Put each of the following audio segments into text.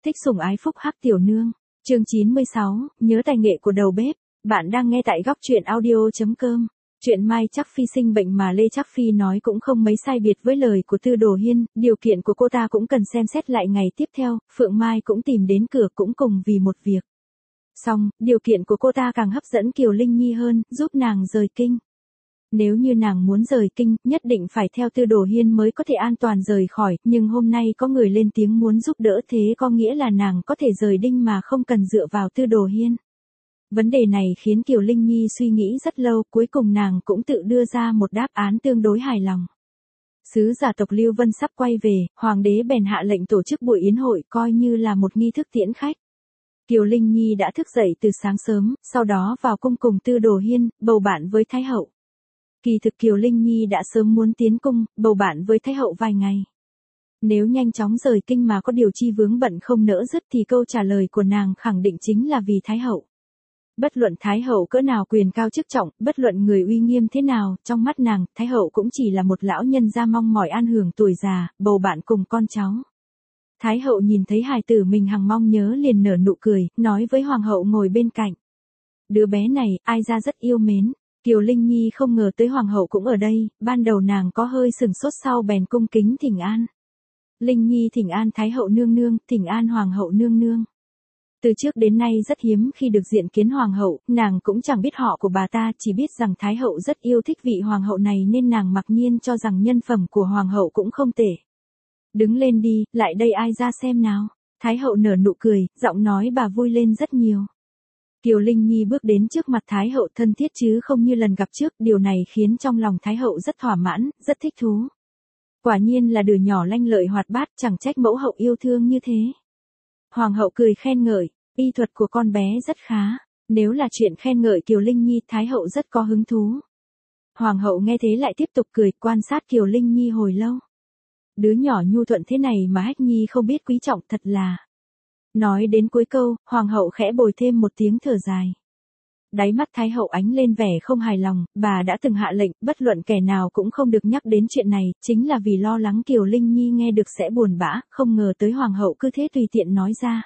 Thích sủng ái phúc hắc tiểu nương. Chương 96, nhớ tài nghệ của đầu bếp. Bạn đang nghe tại góc truyện audio.com. Chuyện Mai Trắc Phi sinh bệnh mà Lê Trắc Phi nói cũng không mấy sai biệt với lời của Tư Đồ Hiên, điều kiện của cô ta cũng cần xem xét lại ngày tiếp theo, Phượng Mai cũng tìm đến cửa cũng cùng vì một việc. Xong, điều kiện của cô ta càng hấp dẫn Kiều Linh Nhi hơn, giúp nàng rời kinh. Nếu như nàng muốn rời kinh, nhất định phải theo Tư Đồ Hiên mới có thể an toàn rời khỏi, nhưng hôm nay có người lên tiếng muốn giúp đỡ thế có nghĩa là nàng có thể rời đinh mà không cần dựa vào Tư Đồ Hiên. Vấn đề này khiến Kiều Linh Nhi suy nghĩ rất lâu, cuối cùng nàng cũng tự đưa ra một đáp án tương đối hài lòng. Sứ giả tộc Lưu Vân sắp quay về, hoàng đế bèn hạ lệnh tổ chức buổi yến hội coi như là một nghi thức tiễn khách. Kiều Linh Nhi đã thức dậy từ sáng sớm, sau đó vào cung cùng Tư Đồ Hiên, bầu bạn với Thái hậu. Kỳ thực Kiều Linh Nhi đã sớm muốn tiến cung, bầu bạn với Thái hậu vài ngày. Nếu nhanh chóng rời kinh mà có điều chi vướng bận không nỡ dứt thì câu trả lời của nàng khẳng định chính là vì Thái hậu. Bất luận Thái hậu cỡ nào quyền cao chức trọng, bất luận người uy nghiêm thế nào, trong mắt nàng, Thái hậu cũng chỉ là một lão nhân gia mong mỏi an hưởng tuổi già, bầu bạn cùng con cháu. Thái hậu nhìn thấy hài tử mình hằng mong nhớ liền nở nụ cười, nói với hoàng hậu ngồi bên cạnh. Đứa bé này, ai ra rất yêu mến. Kiều Linh Nhi không ngờ tới hoàng hậu cũng ở đây, ban đầu nàng có hơi sừng sốt sau bèn cung kính thỉnh an. Linh Nhi thỉnh an Thái hậu nương nương, thỉnh an hoàng hậu nương nương. Từ trước đến nay rất hiếm khi được diện kiến hoàng hậu, nàng cũng chẳng biết họ của bà ta, chỉ biết rằng Thái hậu rất yêu thích vị hoàng hậu này nên nàng mặc nhiên cho rằng nhân phẩm của hoàng hậu cũng không tệ. Đứng lên đi, lại đây ai ra xem nào. Thái hậu nở nụ cười, giọng nói bà vui lên rất nhiều. Kiều Linh Nhi bước đến trước mặt Thái hậu thân thiết chứ không như lần gặp trước, điều này khiến trong lòng Thái hậu rất thỏa mãn, rất thích thú. Quả nhiên là đứa nhỏ lanh lợi hoạt bát, chẳng trách mẫu hậu yêu thương như thế. Hoàng hậu cười khen ngợi, y thuật của con bé rất khá. Nếu là chuyện khen ngợi Kiều Linh Nhi, Thái hậu rất có hứng thú. Hoàng hậu nghe thế lại tiếp tục cười, quan sát Kiều Linh Nhi hồi lâu. Đứa nhỏ nhu thuận thế này mà Hách Nhi không biết quý trọng thật là. Nói đến cuối câu, hoàng hậu khẽ bồi thêm một tiếng thở dài. Đáy mắt Thái hậu ánh lên vẻ không hài lòng, bà đã từng hạ lệnh, bất luận kẻ nào cũng không được nhắc đến chuyện này, chính là vì lo lắng Kiều Linh Nhi nghe được sẽ buồn bã, không ngờ tới hoàng hậu cứ thế tùy tiện nói ra.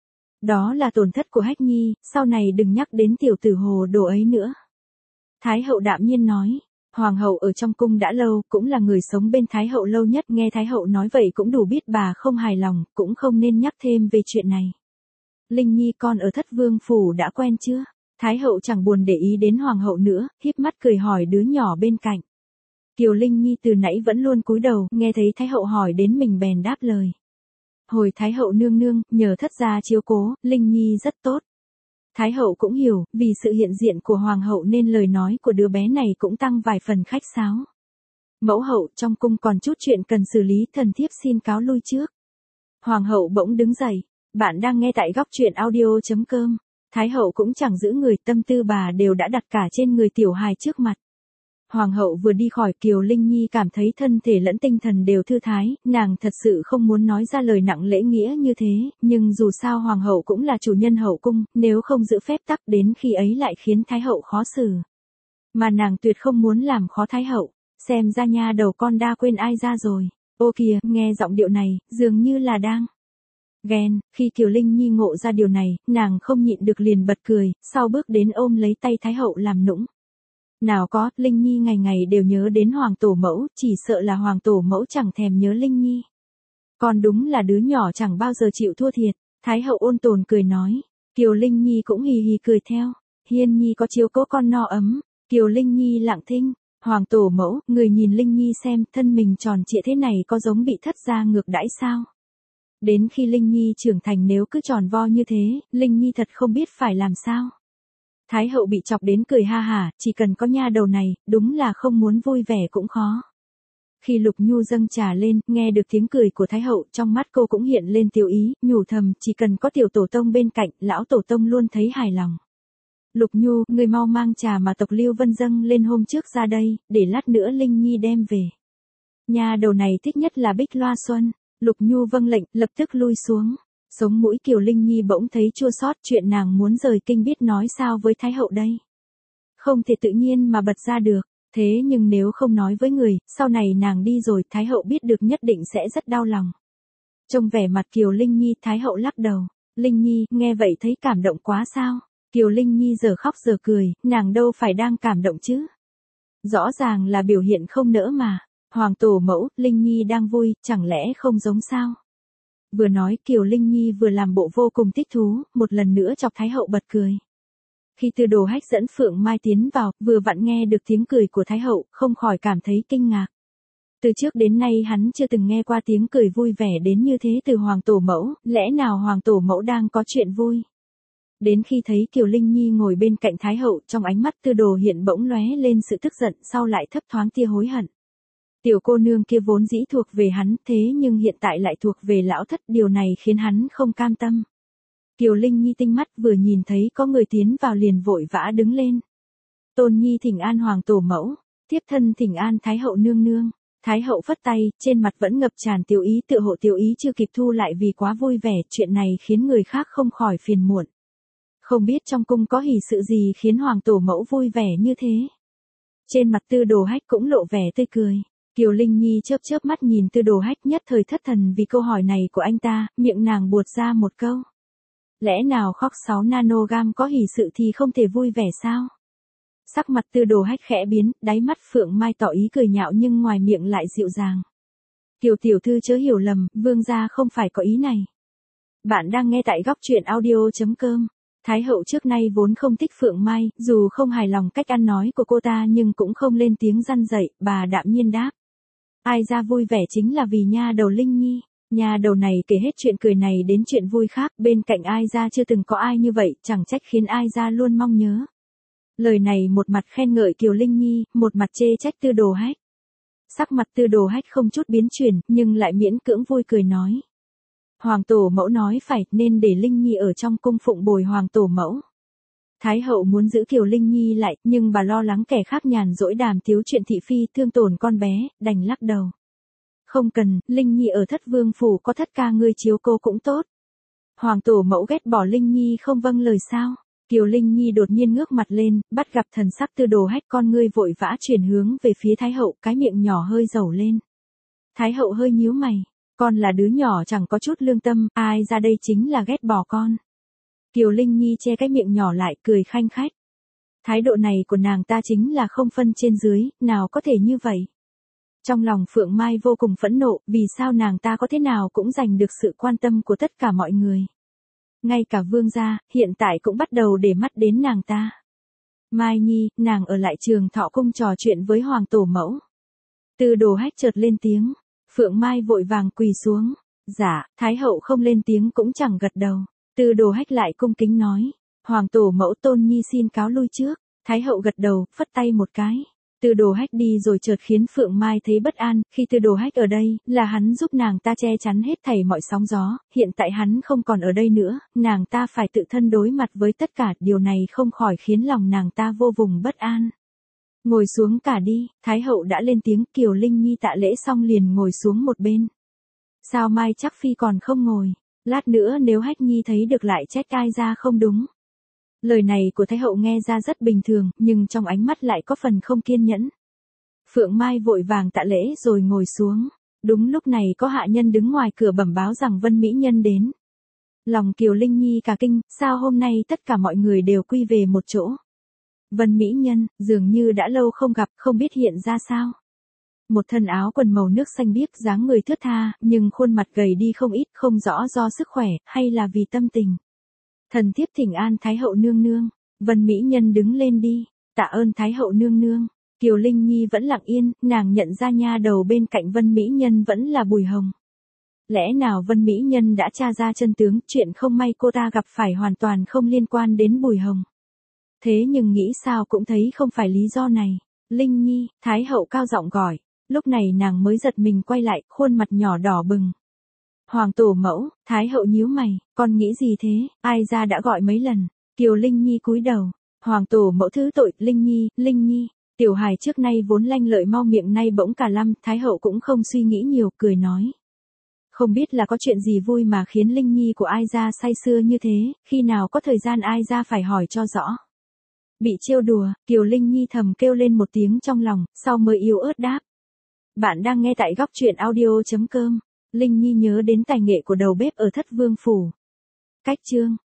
Đó là tổn thất của Hách Nhi, sau này đừng nhắc đến tiểu tử hồ đồ ấy nữa. Thái hậu đạm nhiên nói. Hoàng hậu ở trong cung đã lâu, cũng là người sống bên Thái hậu lâu nhất, nghe Thái hậu nói vậy cũng đủ biết bà không hài lòng, cũng không nên nhắc thêm về chuyện này. Linh Nhi con ở Thất Vương phủ đã quen chưa? Thái hậu chẳng buồn để ý đến hoàng hậu nữa, híp mắt cười hỏi đứa nhỏ bên cạnh. Kiều Linh Nhi từ nãy vẫn luôn cúi đầu, nghe thấy Thái hậu hỏi đến mình bèn đáp lời. Hồi Thái hậu nương nương, nhờ thất gia chiếu cố, Linh Nhi rất tốt. Thái hậu cũng hiểu, vì sự hiện diện của hoàng hậu nên lời nói của đứa bé này cũng tăng vài phần khách sáo. Mẫu hậu, trong cung còn chút chuyện cần xử lý, thần thiếp xin cáo lui trước. Hoàng hậu bỗng đứng dậy, bạn đang nghe tại góc truyện audio.com. Thái hậu cũng chẳng giữ người, tâm tư bà đều đã đặt cả trên người tiểu hài trước mặt. Hoàng hậu vừa đi khỏi, Kiều Linh Nhi cảm thấy thân thể lẫn tinh thần đều thư thái, nàng thật sự không muốn nói ra lời nặng lễ nghĩa như thế, nhưng dù sao hoàng hậu cũng là chủ nhân hậu cung, nếu không giữ phép tắc đến khi ấy lại khiến Thái hậu khó xử. Mà nàng tuyệt không muốn làm khó Thái hậu, xem ra nha đầu con đã quên ai ra rồi. Ô kìa, nghe giọng điệu này, dường như là đang ghen. Khi Kiều Linh Nhi ngộ ra điều này, nàng không nhịn được liền bật cười, sau bước đến ôm lấy tay Thái hậu làm nũng. Nào có, Linh Nhi ngày ngày đều nhớ đến hoàng tổ mẫu, chỉ sợ là hoàng tổ mẫu chẳng thèm nhớ Linh Nhi. Con đúng là đứa nhỏ chẳng bao giờ chịu thua thiệt. Thái hậu ôn tồn cười nói. Kiều Linh Nhi cũng hì hì cười theo. Hiên Nhi có chiếu cố con no ấm. Kiều Linh Nhi lặng thinh. Hoàng tổ mẫu, người nhìn Linh Nhi xem, thân mình tròn trịa thế này có giống bị thất gia ngược đãi sao? Đến khi Linh Nhi trưởng thành nếu cứ tròn vo như thế, Linh Nhi thật không biết phải làm sao. Thái hậu bị chọc đến cười ha hả, chỉ cần có nha đầu này, đúng là không muốn vui vẻ cũng khó. Khi Lục Nhu dâng trà lên, nghe được tiếng cười của Thái hậu, trong mắt cô cũng hiện lên tiêu ý, nhủ thầm, chỉ cần có tiểu tổ tông bên cạnh, lão tổ tông luôn thấy hài lòng. Lục Nhu, người mau mang trà mà tộc Lưu Vân dâng lên hôm trước ra đây, để lát nữa Linh Nhi đem về. Nha đầu này thích nhất là Bích Loa Xuân. Lục Nhu vâng lệnh, lập tức lui xuống. Sống mũi Kiều Linh Nhi bỗng thấy chua xót, chuyện nàng muốn rời kinh biết nói sao với Thái hậu đây. Không thể tự nhiên mà bật ra được, thế nhưng nếu không nói với người, sau này nàng đi rồi Thái hậu biết được nhất định sẽ rất đau lòng. Trông vẻ mặt Kiều Linh Nhi, Thái hậu lắc đầu. Linh Nhi, nghe vậy thấy cảm động quá sao? Kiều Linh Nhi giờ khóc giờ cười, nàng đâu phải đang cảm động chứ. Rõ ràng là biểu hiện không nỡ mà. Hoàng tổ mẫu, Linh Nhi đang vui, chẳng lẽ không giống sao? Vừa nói Kiều Linh Nhi vừa làm bộ vô cùng thích thú, một lần nữa chọc Thái hậu bật cười. Khi Tư Đồ Hách dẫn Phượng Mai tiến vào, vừa vặn nghe được tiếng cười của Thái hậu, không khỏi cảm thấy kinh ngạc. Từ trước đến nay hắn chưa từng nghe qua tiếng cười vui vẻ đến như thế từ Hoàng tổ mẫu, lẽ nào Hoàng tổ mẫu đang có chuyện vui? Đến khi thấy Kiều Linh Nhi ngồi bên cạnh Thái hậu, trong ánh mắt Tư Đồ hiện bỗng lóe lên sự tức giận, sau lại thấp thoáng tia hối hận. Tiểu cô nương kia vốn dĩ thuộc về hắn, thế nhưng hiện tại lại thuộc về lão thất, điều này khiến hắn không cam tâm. Kiều Linh Nhi tinh mắt vừa nhìn thấy có người tiến vào liền vội vã đứng lên. Tôn Nhi thỉnh an Hoàng tổ mẫu, tiếp thân thỉnh an Thái hậu nương nương. Thái hậu phất tay, trên mặt vẫn ngập tràn tiểu ý, tựa hộ tiểu ý chưa kịp thu lại vì quá vui vẻ, chuyện này khiến người khác không khỏi phiền muộn. Không biết trong cung có hỷ sự gì khiến Hoàng tổ mẫu vui vẻ như thế. Trên mặt Tư Đồ Hách cũng lộ vẻ tươi cười. Kiều Linh Nhi chớp chớp mắt nhìn Tư Đồ Hách, nhất thời thất thần vì câu hỏi này của anh ta, miệng nàng buột ra một câu. Lẽ nào khóc 6 nanogam có hỷ sự thì không thể vui vẻ sao? Sắc mặt Tư Đồ Hách khẽ biến, đáy mắt Phượng Mai tỏ ý cười nhạo nhưng ngoài miệng lại dịu dàng. Kiều tiểu thư chớ hiểu lầm, vương gia không phải có ý này. Bạn đang nghe tại góc truyện audio.com. Thái hậu trước nay vốn không thích Phượng Mai, dù không hài lòng cách ăn nói của cô ta nhưng cũng không lên tiếng răn dậy, bà đạm nhiên đáp. Ai ra vui vẻ chính là vì nha đầu Linh Nhi. Nhà đầu này kể hết chuyện cười này đến chuyện vui khác, bên cạnh ai ra chưa từng có ai như vậy, chẳng trách khiến ai ra luôn mong nhớ. Lời này một mặt khen ngợi Kiều Linh Nhi, một mặt chê trách Tư Đồ Hách. Sắc mặt Tư Đồ Hách không chút biến chuyển, nhưng lại miễn cưỡng vui cười nói. Hoàng tổ mẫu nói phải, nên để Linh Nhi ở trong cung phụng bồi Hoàng tổ mẫu. Thái hậu muốn giữ Kiều Linh Nhi lại, nhưng bà lo lắng kẻ khác nhàn rỗi đàm tiếu chuyện thị phi thương tổn con bé, đành lắc đầu. Không cần, Linh Nhi ở Thất Vương phủ có thất ca ngươi chiếu cô cũng tốt. Hoàng tổ mẫu ghét bỏ Linh Nhi không vâng lời sao? Kiều Linh Nhi đột nhiên ngước mặt lên, bắt gặp thần sắc Tư Đồ Hách, con ngươi vội vã chuyển hướng về phía Thái hậu, cái miệng nhỏ hơi dầu lên. Thái hậu hơi nhíu mày, con là đứa nhỏ chẳng có chút lương tâm, ai ra đây chính là ghét bỏ con. Kiều Linh Nhi che cái miệng nhỏ lại, cười khanh khách. Thái độ này của nàng ta chính là không phân trên dưới, nào có thể như vậy. Trong lòng Phượng Mai vô cùng phẫn nộ, vì sao nàng ta có thế nào cũng giành được sự quan tâm của tất cả mọi người. Ngay cả vương gia, hiện tại cũng bắt đầu để mắt đến nàng ta. Mai Nhi, nàng ở lại Trường Thọ cung trò chuyện với Hoàng tổ mẫu. Tư Đồ Hách chợt lên tiếng, Phượng Mai vội vàng quỳ xuống. Dạ, Thái hậu không lên tiếng cũng chẳng gật đầu. Tư Đồ Hách lại cung kính nói, Hoàng tổ mẫu Tôn Nhi xin cáo lui trước. Thái hậu gật đầu, phất tay một cái. Tư Đồ Hách đi rồi chợt khiến Phượng Mai thấy bất an, khi Tư Đồ Hách ở đây, là hắn giúp nàng ta che chắn hết thảy mọi sóng gió, hiện tại hắn không còn ở đây nữa, nàng ta phải tự thân đối mặt với tất cả, điều này không khỏi khiến lòng nàng ta vô vùng bất an. Ngồi xuống cả đi, Thái hậu đã lên tiếng, Kiều Linh Nhi tạ lễ xong liền ngồi xuống một bên. Sao Mai chắc phi còn không ngồi, lát nữa nếu Hách Nhi thấy được lại trách ai ra không đúng. Lời này của Thái hậu nghe ra rất bình thường, nhưng trong ánh mắt lại có phần không kiên nhẫn. Phượng Mai vội vàng tạ lễ rồi ngồi xuống. Đúng lúc này có hạ nhân đứng ngoài cửa bẩm báo rằng Vân Mỹ Nhân đến. Lòng Kiều Linh Nhi cả kinh, sao hôm nay tất cả mọi người đều quy về một chỗ. Vân Mỹ Nhân, dường như đã lâu không gặp, không biết hiện ra sao. Một thân áo quần màu nước xanh biếc, dáng người thướt tha, nhưng khuôn mặt gầy đi không ít, không rõ do sức khỏe, hay là vì tâm tình. Thần thiếp thỉnh an Thái hậu nương nương. Vân Mỹ Nhân đứng lên đi, tạ ơn Thái hậu nương nương. Kiều Linh Nhi vẫn lặng yên, nàng nhận ra nha đầu bên cạnh Vân Mỹ Nhân vẫn là Bùi Hồng. Lẽ nào Vân Mỹ Nhân đã tra ra chân tướng, chuyện không may cô ta gặp phải hoàn toàn không liên quan đến Bùi Hồng. Thế nhưng nghĩ sao cũng thấy không phải lý do này. Linh Nhi, Thái hậu cao giọng gọi. Lúc này nàng mới giật mình quay lại, khuôn mặt nhỏ đỏ bừng. Hoàng tổ mẫu, Thái hậu nhíu mày, con nghĩ gì thế, ai ra đã gọi mấy lần. Kiều Linh Nhi cúi đầu. Hoàng tổ mẫu thứ tội, Linh Nhi. Tiểu hài trước nay vốn lanh lợi mau miệng nay bỗng cả lăm, Thái hậu cũng không suy nghĩ nhiều, cười nói. Không biết là có chuyện gì vui mà khiến Linh Nhi của ai ra say sưa như thế, khi nào có thời gian ai ra phải hỏi cho rõ. Bị trêu đùa, Kiều Linh Nhi thầm kêu lên một tiếng trong lòng, sau mới yếu ớt đáp. Bạn đang nghe tại góc truyện audio.com. Linh Nhi nhớ đến tài nghệ của đầu bếp ở Thất Vương Phủ. Cách chương